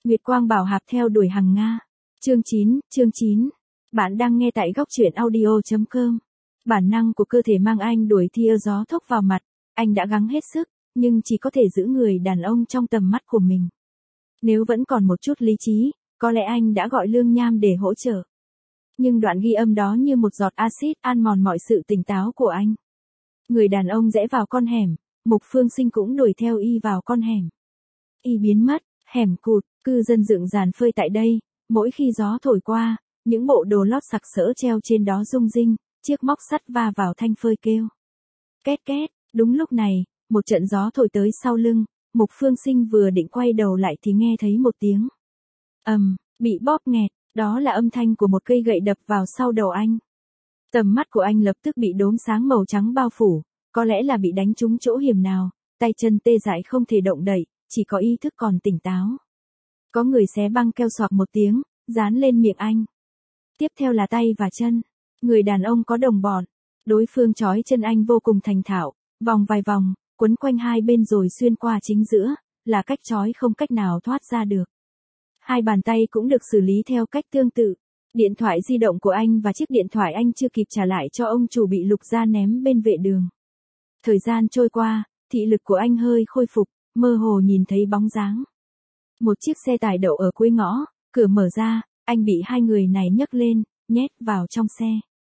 Nguyệt quang bảo hạp theo đuổi hằng Nga. Chương 9. Bạn đang nghe tại góc truyện audio.com. Bản năng của cơ thể mang anh đuổi thia gió thốc vào mặt, anh đã gắng hết sức, nhưng chỉ có thể giữ người đàn ông trong tầm mắt của mình. Nếu vẫn còn một chút lý trí, có lẽ anh đã gọi Lương Nham để hỗ trợ. Nhưng đoạn ghi âm đó như một giọt axit ăn mòn mọi sự tỉnh táo của anh. Người đàn ông rẽ vào con hẻm, Mục Phương Sinh cũng đuổi theo y vào con hẻm. Y biến mất, hẻm cụt, cư dân dựng dàn phơi tại đây, mỗi khi gió thổi qua, những bộ đồ lót sặc sỡ treo trên đó rung rinh, chiếc móc sắt va vào thanh phơi kêu. Két két, đúng lúc này, một trận gió thổi tới sau lưng, Mục Phương Sinh vừa định quay đầu lại thì nghe thấy một tiếng bị bóp nghẹt, đó là âm thanh của một cây gậy đập vào sau đầu anh. Tầm mắt của anh lập tức bị đốm sáng màu trắng bao phủ, có lẽ là bị đánh trúng chỗ hiểm nào, tay chân tê dại không thể động đậy, chỉ có ý thức còn tỉnh táo. Có người xé băng keo xoạc một tiếng, dán lên miệng anh. Tiếp theo là tay và chân. Người đàn ông có đồng bọn. Đối phương trói chân anh vô cùng thành thạo, vòng vài vòng, quấn quanh hai bên rồi xuyên qua chính giữa, là cách trói không cách nào thoát ra được. Hai bàn tay cũng được xử lý theo cách tương tự. Điện thoại di động của anh và chiếc điện thoại anh chưa kịp trả lại cho ông chủ bị Lục Gia ném bên vệ đường. Thời gian trôi qua, thị lực của anh hơi khôi phục, mơ hồ nhìn thấy bóng dáng. Một chiếc xe tải đậu ở cuối ngõ, cửa mở ra, anh bị hai người này nhấc lên, nhét vào trong xe.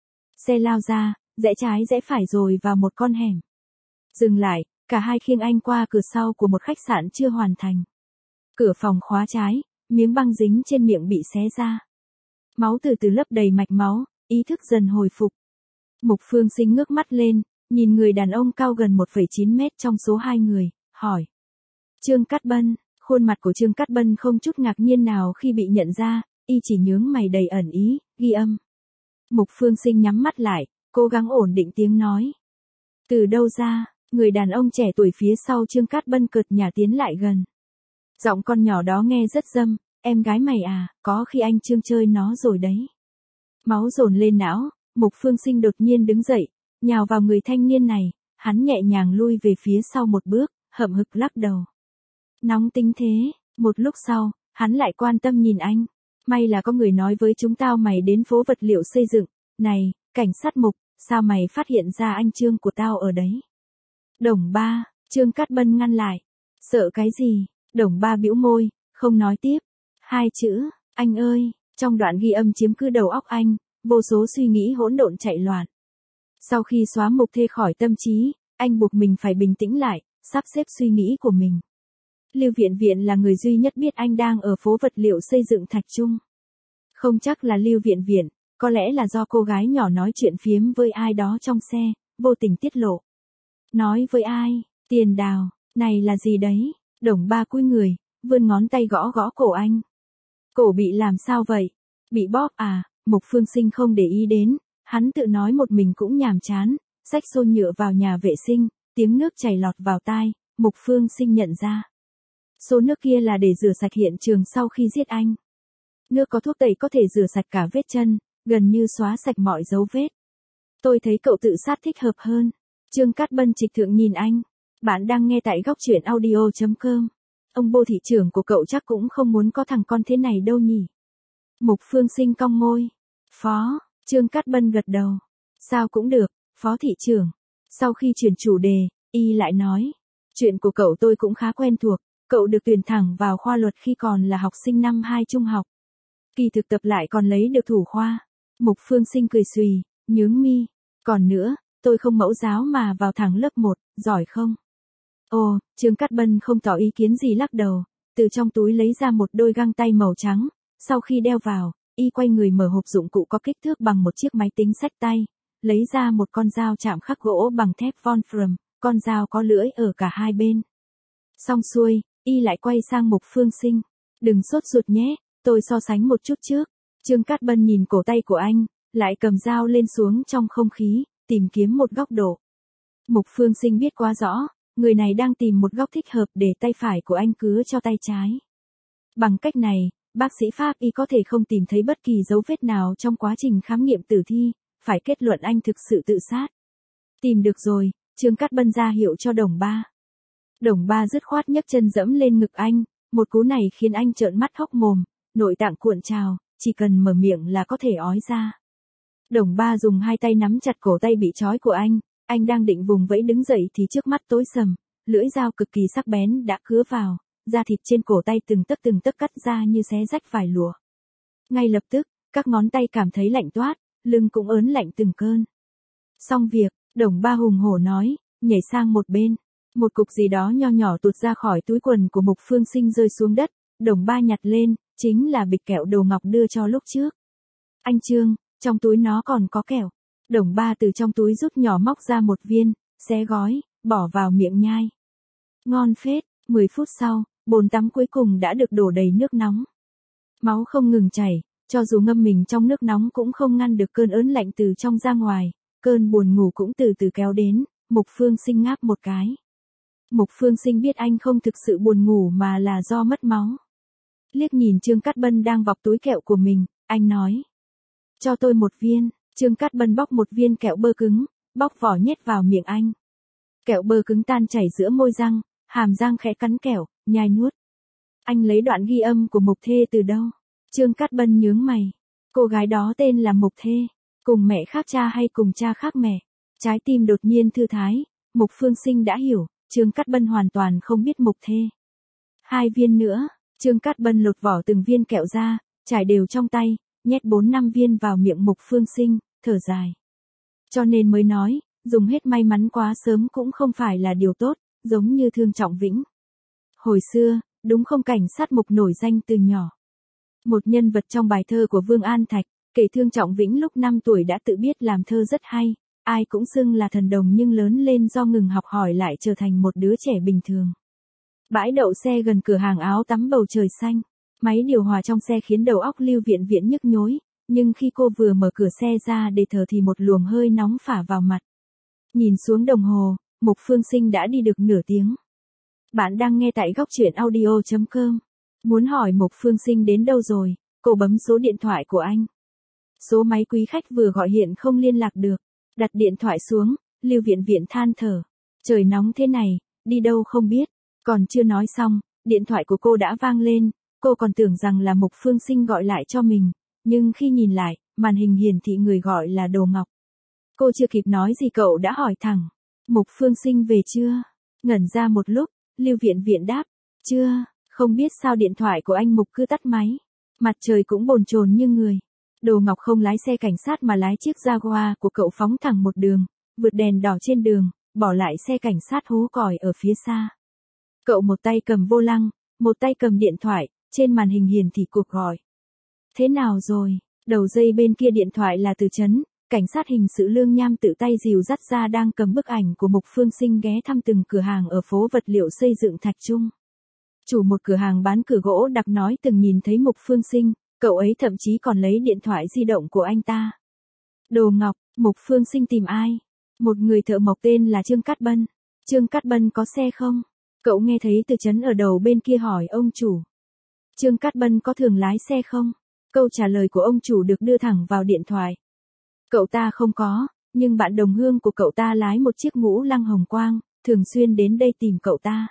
Xe lao ra, rẽ trái rẽ phải rồi vào một con hẻm. Dừng lại, cả hai khiêng anh qua cửa sau của một khách sạn chưa hoàn thành. Cửa phòng khóa trái, miếng băng dính trên miệng bị xé ra. Máu từ từ lấp đầy mạch máu, ý thức dần hồi phục. Mục Phương Sinh ngước mắt lên, nhìn người đàn ông cao gần 1,9 mét trong số hai người, hỏi. Trương Cát Bân, khuôn mặt của Trương Cát Bân không chút ngạc nhiên nào khi bị nhận ra, y chỉ nhướng mày đầy ẩn ý, ghi âm. Mục Phương Sinh nhắm mắt lại, cố gắng ổn định tiếng nói. Từ đâu ra, người đàn ông trẻ tuổi phía sau Trương Cát Bân cợt nhả tiến lại gần. Giọng con nhỏ đó nghe rất dâm, em gái mày à, có khi anh Trương chơi nó rồi đấy. Máu dồn lên não, Mục Phương Sinh đột nhiên đứng dậy, nhào vào người thanh niên này, hắn nhẹ nhàng lui về phía sau một bước, hậm hực lắc đầu. Nóng tính thế, một lúc sau, hắn lại quan tâm nhìn anh. May là có người nói với chúng tao mày đến phố vật liệu xây dựng, này, cảnh sát Mục, sao mày phát hiện ra anh Trương của tao ở đấy? Đồng Ba, Trương Cát Bân ngăn lại. Sợ cái gì? Đồng Ba bĩu môi, không nói tiếp. Hai chữ, anh ơi, trong đoạn ghi âm chiếm cứ đầu óc anh, vô số suy nghĩ hỗn độn chạy loạn. Sau khi xóa Mục Thê khỏi tâm trí, anh buộc mình phải bình tĩnh lại, sắp xếp suy nghĩ của mình. Lưu Viện Viện là người duy nhất biết anh đang ở phố vật liệu xây dựng Thạch Trung. Không chắc là Lưu Viện Viện, có lẽ là do cô gái nhỏ nói chuyện phiếm với ai đó trong xe, vô tình tiết lộ. Nói với ai? Tiền Đào, này là gì đấy? Đồng Ba cúi người, vươn ngón tay gõ gõ cổ anh. Cổ bị làm sao vậy? Bị bóp à? Mục Phương Sinh không để ý đến, hắn tự nói một mình cũng nhàm chán, xách xô nhựa vào nhà vệ sinh, tiếng nước chảy lọt vào tai, Mục Phương Sinh nhận ra. Xô nước kia là để rửa sạch hiện trường sau khi giết anh. Nước có thuốc tẩy có thể rửa sạch cả vết chân, gần như xóa sạch mọi dấu vết. Tôi thấy cậu tự sát thích hợp hơn. Trương Cát Bân trịch thượng nhìn anh. Bạn đang nghe tại góc truyện audio.com. Ông Bô thị trưởng của cậu chắc cũng không muốn có thằng con thế này đâu nhỉ. Mục Phương Sinh cong môi. Phó, Trương Cát Bân gật đầu. Sao cũng được, Phó thị trưởng. Sau khi chuyển chủ đề, y lại nói. Chuyện của cậu tôi cũng khá quen thuộc. Cậu được tuyển thẳng vào khoa luật khi còn là học sinh năm 2 trung học. Kỳ thực tập lại còn lấy được thủ khoa. Mục Phương Sinh cười xùy, nhướng mi. Còn nữa, tôi không mẫu giáo mà vào thẳng lớp 1, giỏi không? Ồ, Trương Cát Bân không tỏ ý kiến gì lắc đầu, từ trong túi lấy ra một đôi găng tay màu trắng. Sau khi đeo vào, y quay người mở hộp dụng cụ có kích thước bằng một chiếc máy tính xách tay, lấy ra một con dao chạm khắc gỗ bằng thép Wolfram, con dao có lưỡi ở cả hai bên. Xong xuôi, y lại quay sang Mục Phương Sinh. Đừng sốt ruột nhé, tôi so sánh một chút trước. Trương Cát Bân nhìn cổ tay của anh, lại cầm dao lên xuống trong không khí, tìm kiếm một góc độ. Mục Phương Sinh biết quá rõ, người này đang tìm một góc thích hợp để tay phải của anh cứa cho tay trái. Bằng cách này, bác sĩ pháp y có thể không tìm thấy bất kỳ dấu vết nào trong quá trình khám nghiệm tử thi, phải kết luận anh thực sự tự sát. Tìm được rồi, Trương Cát Bân ra hiệu cho Đồng Ba. Đồng Ba dứt khoát nhấc chân dẫm lên ngực anh, Một cú này khiến anh trợn mắt hốc mồm, nội tạng cuộn trào, chỉ cần mở miệng là có thể ói ra. Đồng Ba dùng hai tay nắm chặt cổ tay bị trói của anh đang định vùng vẫy đứng dậy thì trước mắt tối sầm, lưỡi dao cực kỳ sắc bén đã cứa vào, da thịt trên cổ tay từng tấc cắt ra như xé rách vải lụa. Ngay lập tức, các ngón tay cảm thấy lạnh toát, lưng cũng ớn lạnh từng cơn. Xong việc, Đồng Ba hùng hổ nói, nhảy sang một bên. Một cục gì đó nho nhỏ tuột ra khỏi túi quần của Mục Phương Sinh rơi xuống đất, Đồng Ba nhặt lên, chính là bịch kẹo Đồ Ngọc đưa cho lúc trước. Anh Trương, trong túi nó còn có kẹo. Đồng Ba từ trong túi rút nhỏ móc ra một viên, xé gói, bỏ vào miệng nhai. Ngon phết, 10 phút sau, bồn tắm cuối cùng đã được đổ đầy nước nóng. Máu không ngừng chảy, cho dù ngâm mình trong nước nóng cũng không ngăn được cơn ớn lạnh từ trong ra ngoài, cơn buồn ngủ cũng từ từ kéo đến, Mục Phương Sinh ngáp một cái. Mục Phương Sinh biết anh không thực sự buồn ngủ mà là do mất máu. Liếc nhìn Trương Cát Bân đang vọc túi kẹo của mình, anh nói. Cho tôi một viên. Trương Cát Bân bóc một viên kẹo bơ cứng, bóc vỏ nhét vào miệng anh. Kẹo bơ cứng tan chảy giữa môi răng, hàm răng khẽ cắn kẹo, nhai nuốt. Anh lấy đoạn ghi âm của Mục Thê từ đâu? Trương Cát Bân nhướng mày. Cô gái đó tên là Mục Thê. Cùng mẹ khác cha hay cùng cha khác mẹ? Trái tim đột nhiên thư thái, Mục Phương Sinh đã hiểu, Trương Cát Bân hoàn toàn không biết Mục Thê. 2 viên nữa, Trương Cát Bân lột vỏ từng viên kẹo ra, trải đều trong tay, nhét 4-5 viên vào miệng Mục Phương Sinh, thở dài. Cho nên mới nói, dùng hết may mắn quá sớm cũng không phải là điều tốt, giống như Thương Trọng Vĩnh. Hồi xưa, đúng không, cảnh sát Mục nổi danh từ nhỏ. Một nhân vật trong bài thơ của Vương An Thạch, kể Thương Trọng Vĩnh lúc 5 tuổi đã tự biết làm thơ rất hay, ai cũng xưng là thần đồng nhưng lớn lên do ngừng học hỏi lại trở thành một đứa trẻ bình thường. Bãi đậu xe gần cửa hàng áo tắm bầu trời xanh, máy điều hòa trong xe khiến đầu óc Lưu Viện Viện nhức nhối, nhưng khi cô vừa mở cửa xe ra để thở thì một luồng hơi nóng phả vào mặt. Nhìn xuống đồng hồ, Mục Phương Sinh đã đi được nửa tiếng. Bạn đang nghe tại góc truyện audio.com. Muốn hỏi Mục Phương Sinh đến đâu rồi, cô bấm số điện thoại của anh. Số máy quý khách vừa gọi hiện không liên lạc được. Đặt điện thoại xuống, Lưu Viện Viện than thở. Trời nóng thế này, đi đâu không biết. Còn chưa nói xong, điện thoại của cô đã vang lên. Cô còn tưởng rằng là Mục Phương Sinh gọi lại cho mình. Nhưng khi nhìn lại, màn hình hiển thị người gọi là Đồ Ngọc. Cô chưa kịp nói gì cậu đã hỏi thẳng. Mục Phương Sinh về chưa? Ngẩn ra một lúc, Lưu Viện Viện đáp. Chưa, không biết sao điện thoại của anh Mục cứ tắt máy. Mặt trời cũng bồn chồn như người. Đồ Ngọc không lái xe cảnh sát mà lái chiếc Jaguar của cậu phóng thẳng một đường, vượt đèn đỏ trên đường, bỏ lại xe cảnh sát hú còi ở phía xa. Cậu một tay cầm vô lăng, một tay cầm điện thoại, trên màn hình hiển thị cuộc gọi. Thế nào rồi? Đầu dây bên kia điện thoại là Từ Chấn, cảnh sát hình sự Lương Nham tự tay dìu dắt ra đang cầm bức ảnh của Mục Phương Sinh ghé thăm từng cửa hàng ở phố vật liệu xây dựng Thạch Trung. Chủ một cửa hàng bán cửa gỗ đặc nói từng nhìn thấy Mục Phương Sinh, cậu ấy thậm chí còn lấy điện thoại di động của anh ta. Đồ Ngọc, Mục Phương Sinh tìm ai? Một người thợ mộc tên là Trương Cát Bân. Trương Cát Bân có xe không? Cậu nghe thấy Từ Chấn ở đầu bên kia hỏi ông chủ. Trương Cát Bân có thường lái xe không? Câu trả lời của ông chủ được đưa thẳng vào điện thoại. Cậu ta không có, nhưng bạn đồng hương của cậu ta lái một chiếc Ngũ Lăng hồng quang, thường xuyên đến đây tìm cậu ta.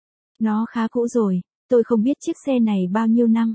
Nó khá cũ rồi, tôi không biết chiếc xe này bao nhiêu năm.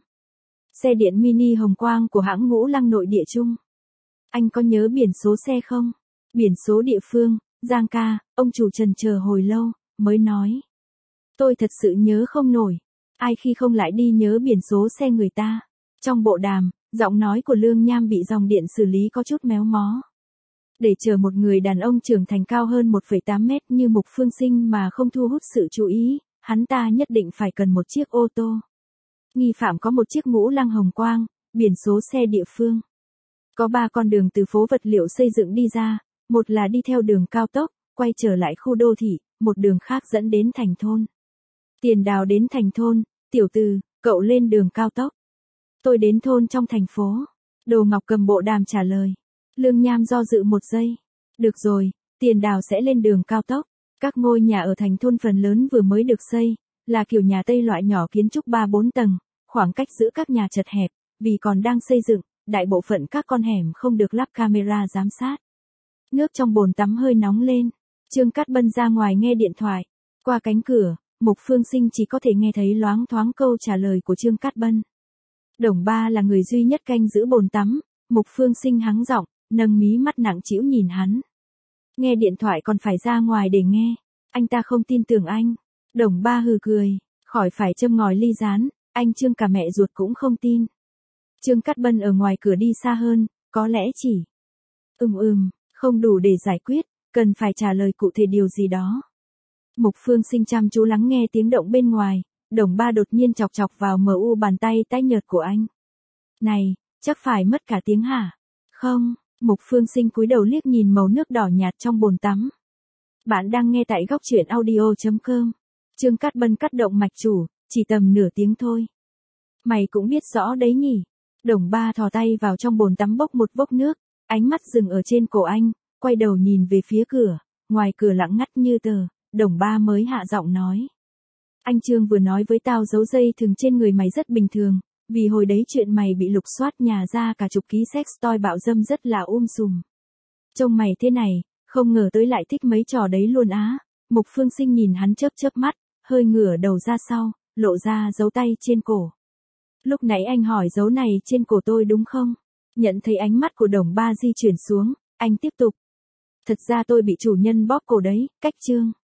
Xe điện mini hồng quang của hãng Ngũ Lăng nội địa Trung. Anh có nhớ biển số xe không? Biển số địa phương, Giang ca, ông chủ trần chờ hồi lâu, mới nói. Tôi thật sự nhớ không nổi. Ai khi không lại đi nhớ biển số xe người ta. Trong bộ đàm, giọng nói của Lương Nham bị dòng điện xử lý có chút méo mó. Để chờ một người đàn ông trưởng thành cao hơn 1,8 mét như Mục Phương Sinh mà không thu hút sự chú ý, hắn ta nhất định phải cần một chiếc ô tô. Nghi phạm có một chiếc Ngũ Lăng hồng quang, biển số xe địa phương. Có 3 con đường từ phố vật liệu xây dựng đi ra, một là đi theo đường cao tốc, quay trở lại khu đô thị, một đường khác dẫn đến thành thôn. Tiền Đào đến thành thôn, tiểu Từ, cậu lên đường cao tốc. Tôi đến thôn trong thành phố. Đồ Ngọc cầm bộ đàm trả lời. Lương Nham do dự một giây. Được rồi, Tiền Đào sẽ lên đường cao tốc. Các ngôi nhà ở thành thôn phần lớn vừa mới được xây, là kiểu nhà Tây loại nhỏ kiến trúc 3-4 tầng, khoảng cách giữa các nhà chật hẹp, vì còn đang xây dựng, đại bộ phận các con hẻm không được lắp camera giám sát. Nước trong bồn tắm hơi nóng lên. Trương Cát Bân ra ngoài nghe điện thoại. Qua cánh cửa, Mục Phương Sinh chỉ có thể nghe thấy loáng thoáng câu trả lời của Trương Cát Bân. Đồng Ba là người duy nhất canh giữ bồn tắm, Mục Phương Sinh hắng giọng, nâng mí mắt nặng trĩu nhìn hắn. Nghe điện thoại còn phải ra ngoài để nghe, anh ta không tin tưởng anh. Đồng Ba hừ cười, khỏi phải châm ngòi ly rán, anh Trương cả mẹ ruột cũng không tin. Trương Cát Bân ở ngoài cửa đi xa hơn, có lẽ chỉ. Không đủ để giải quyết, cần phải trả lời cụ thể điều gì đó. Mục Phương Sinh chăm chú lắng nghe tiếng động bên ngoài, Đồng Ba đột nhiên chọc chọc vào MU bàn tay tái nhợt của anh. Này, chắc phải mất cả tiếng hả? Không, Mục Phương Sinh cúi đầu liếc nhìn màu nước đỏ nhạt trong bồn tắm. Bạn đang nghe tại góc truyện audio.com. Trương Cát Bân cắt động mạch chủ, chỉ tầm nửa tiếng thôi. Mày cũng biết rõ đấy nhỉ. Đồng Ba thò tay vào trong bồn tắm bốc một vốc nước, ánh mắt dừng ở trên cổ anh, quay đầu nhìn về phía cửa, ngoài cửa lặng ngắt như tờ, Đồng Ba mới hạ giọng nói. Anh Trương vừa nói với tao dấu dây thừng trên người mày rất bình thường, vì hồi đấy chuyện mày bị lục soát nhà ra cả chục ký sex toy bạo dâm rất là sùm. Trông mày thế này, không ngờ tới lại thích mấy trò đấy luôn á. Mục Phương Sinh nhìn hắn chớp chớp mắt, hơi ngửa đầu ra sau, lộ ra dấu tay trên cổ. Lúc nãy anh hỏi dấu này trên cổ tôi đúng không? Nhận thấy ánh mắt của Đồng Ba di chuyển xuống, anh tiếp tục. Thật ra tôi bị chủ nhân bóp cổ đấy, cách Trương.